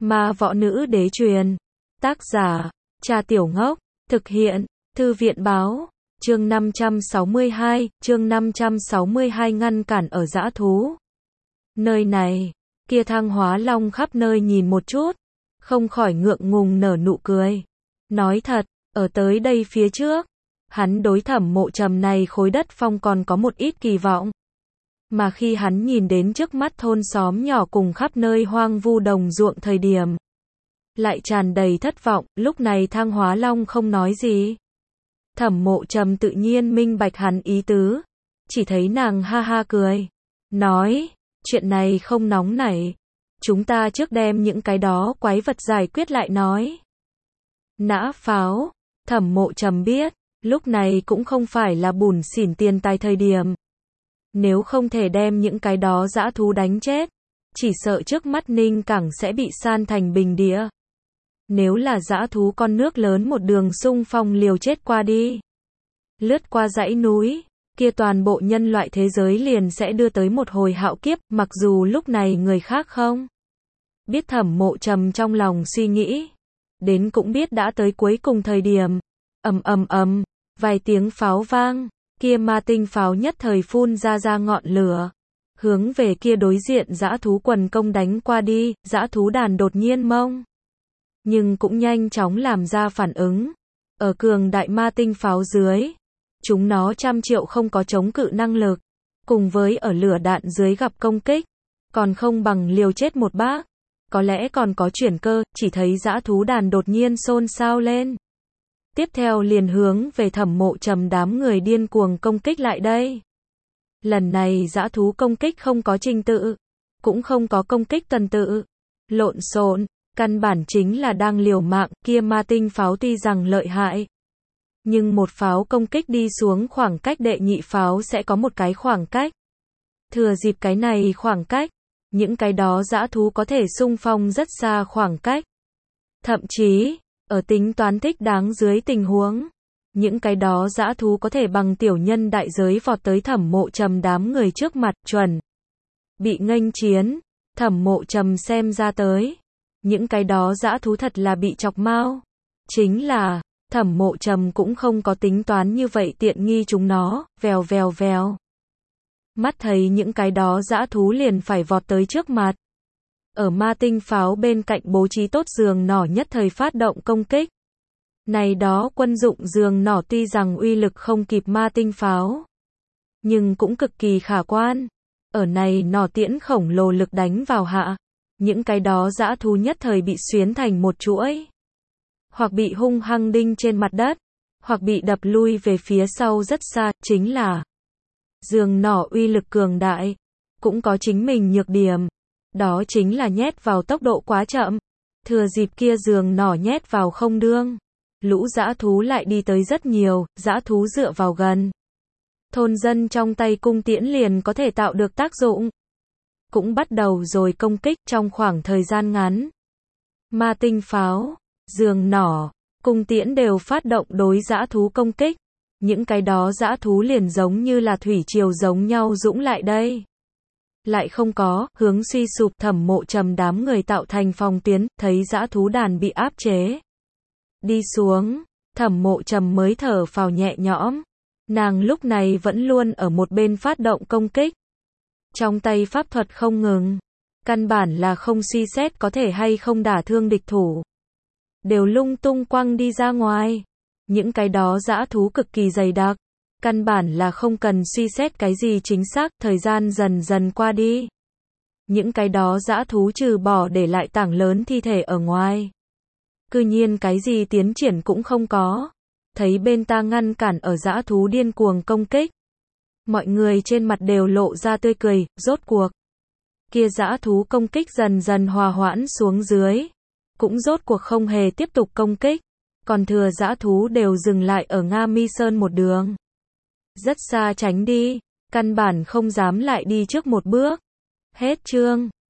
Ma võ nữ đế truyền. Tác giả, Trà Tiểu Ngốc. Thực hiện, Thư viện báo. Chương 562 ngăn cản ở dã thú. Nơi này, kia Thang Hóa Long khắp nơi nhìn một chút, không khỏi ngượng ngùng nở nụ cười. Nói thật, ở tới đây phía trước, hắn đối Thẩm Mộ Trầm này khối đất phong còn có một ít kỳ vọng. Mà khi hắn nhìn đến trước mắt thôn xóm nhỏ cùng khắp nơi hoang vu đồng ruộng thời điểm, lại tràn đầy thất vọng. Lúc này Thang Hóa Long không nói gì. Thẩm Mộ Trầm tự nhiên minh bạch hắn ý tứ, chỉ thấy nàng ha ha cười, nói, chuyện này không nóng nảy, chúng ta trước đem những cái đó quái vật giải quyết lại nói. Nã pháo. Thẩm Mộ Trầm biết, lúc này cũng không phải là bủn xỉn tiền tài thời điểm. Nếu không thể đem những cái đó dã thú đánh chết, chỉ sợ trước mắt Ninh Cảng sẽ bị san thành bình địa. Nếu là dã thú con nước lớn một đường xung phong liều chết qua đi, lướt qua dãy núi, kia toàn bộ nhân loại thế giới liền sẽ đưa tới một hồi hạo kiếp. Mặc dù lúc này người khác không biết Thẩm Mộ Trầm trong lòng suy nghĩ, đến cũng biết đã tới cuối cùng thời điểm. Ầm ầm ầm, vài tiếng pháo vang, kia ma tinh pháo nhất thời phun ra ngọn lửa, hướng về kia đối diện dã thú quần công đánh qua đi. Dã thú đàn đột nhiên mông, nhưng cũng nhanh chóng làm ra phản ứng. Ở cường đại ma tinh pháo dưới, chúng nó trăm triệu không có chống cự năng lực, cùng với ở lửa đạn dưới gặp công kích, còn không bằng liều chết một bác. Có lẽ còn có chuyển cơ. Chỉ thấy dã thú đàn đột nhiên xôn xao lên, tiếp theo liền hướng về Thẩm Mộ Trầm đám người điên cuồng công kích lại đây. Lần này dã thú công kích không có trình tự, cũng không có công kích tuần tự, lộn xộn, căn bản chính là đang liều mạng. Kia ma tinh pháo tuy rằng lợi hại, nhưng một pháo công kích đi xuống khoảng cách đệ nhị pháo sẽ có một cái khoảng cách. Thừa dịp cái này khoảng cách, những cái đó dã thú có thể xung phong rất xa khoảng cách. Thậm chí, ở tính toán thích đáng dưới tình huống, những cái đó dã thú có thể bằng tiểu nhân đại giới vọt tới Thẩm Mộ Trầm đám người trước mặt, chuẩn bị nghênh chiến. Thẩm Mộ Trầm xem ra tới, những cái đó dã thú thật là bị chọc mau. Chính là, Thẩm Mộ Trầm cũng không có tính toán như vậy tiện nghi chúng nó. Vèo vèo vèo, mắt thấy những cái đó dã thú liền phải vọt tới trước mặt. Ở ma tinh pháo bên cạnh bố trí tốt giường nỏ nhất thời phát động công kích. Này đó quân dụng giường nỏ tuy rằng uy lực không kịp ma tinh pháo, nhưng cũng cực kỳ khả quan. Ở này nỏ tiễn khổng lồ lực đánh vào hạ, những cái đó dã thú nhất thời bị xuyến thành một chuỗi, hoặc bị hung hăng đinh trên mặt đất, hoặc bị đập lui về phía sau rất xa. Chính là giường nỏ uy lực cường đại, cũng có chính mình nhược điểm. Đó chính là nhét vào tốc độ quá chậm. Thừa dịp kia giường nỏ nhét vào không đương, lũ dã thú lại đi tới rất nhiều. Dã thú dựa vào gần, thôn dân trong tay cung tiễn liền có thể tạo được tác dụng, cũng bắt đầu rồi công kích. Trong khoảng thời gian ngắn, ma tinh pháo, giường nỏ, cung tiễn đều phát động đối dã thú công kích. Những cái đó dã thú liền giống như là thủy triều giống nhau dũng lại đây. Lại không có hướng suy sụp. Thẩm Mộ Trầm đám người tạo thành phòng tuyến, thấy dã thú đàn bị áp chế đi xuống, Thẩm Mộ Trầm mới thở phào nhẹ nhõm. Nàng lúc này vẫn luôn ở một bên phát động công kích, trong tay pháp thuật không ngừng, căn bản là không suy xét có thể hay không đả thương địch thủ, đều lung tung quăng đi ra ngoài. Những cái đó dã thú cực kỳ dày đặc, căn bản là không cần suy xét cái gì chính xác. Thời gian dần dần qua đi, những cái đó dã thú trừ bỏ để lại tảng lớn thi thể ở ngoài, cư nhiên cái gì tiến triển cũng không có. Thấy bên ta ngăn cản ở dã thú điên cuồng công kích, mọi người trên mặt đều lộ ra tươi cười. Rốt cuộc, kia dã thú công kích dần dần hòa hoãn xuống dưới, cũng rốt cuộc không hề tiếp tục công kích. Còn thừa dã thú đều dừng lại ở Nga Mi Sơn một đường, rất xa tránh đi, căn bản không dám lại đi trước một bước. Hết chương.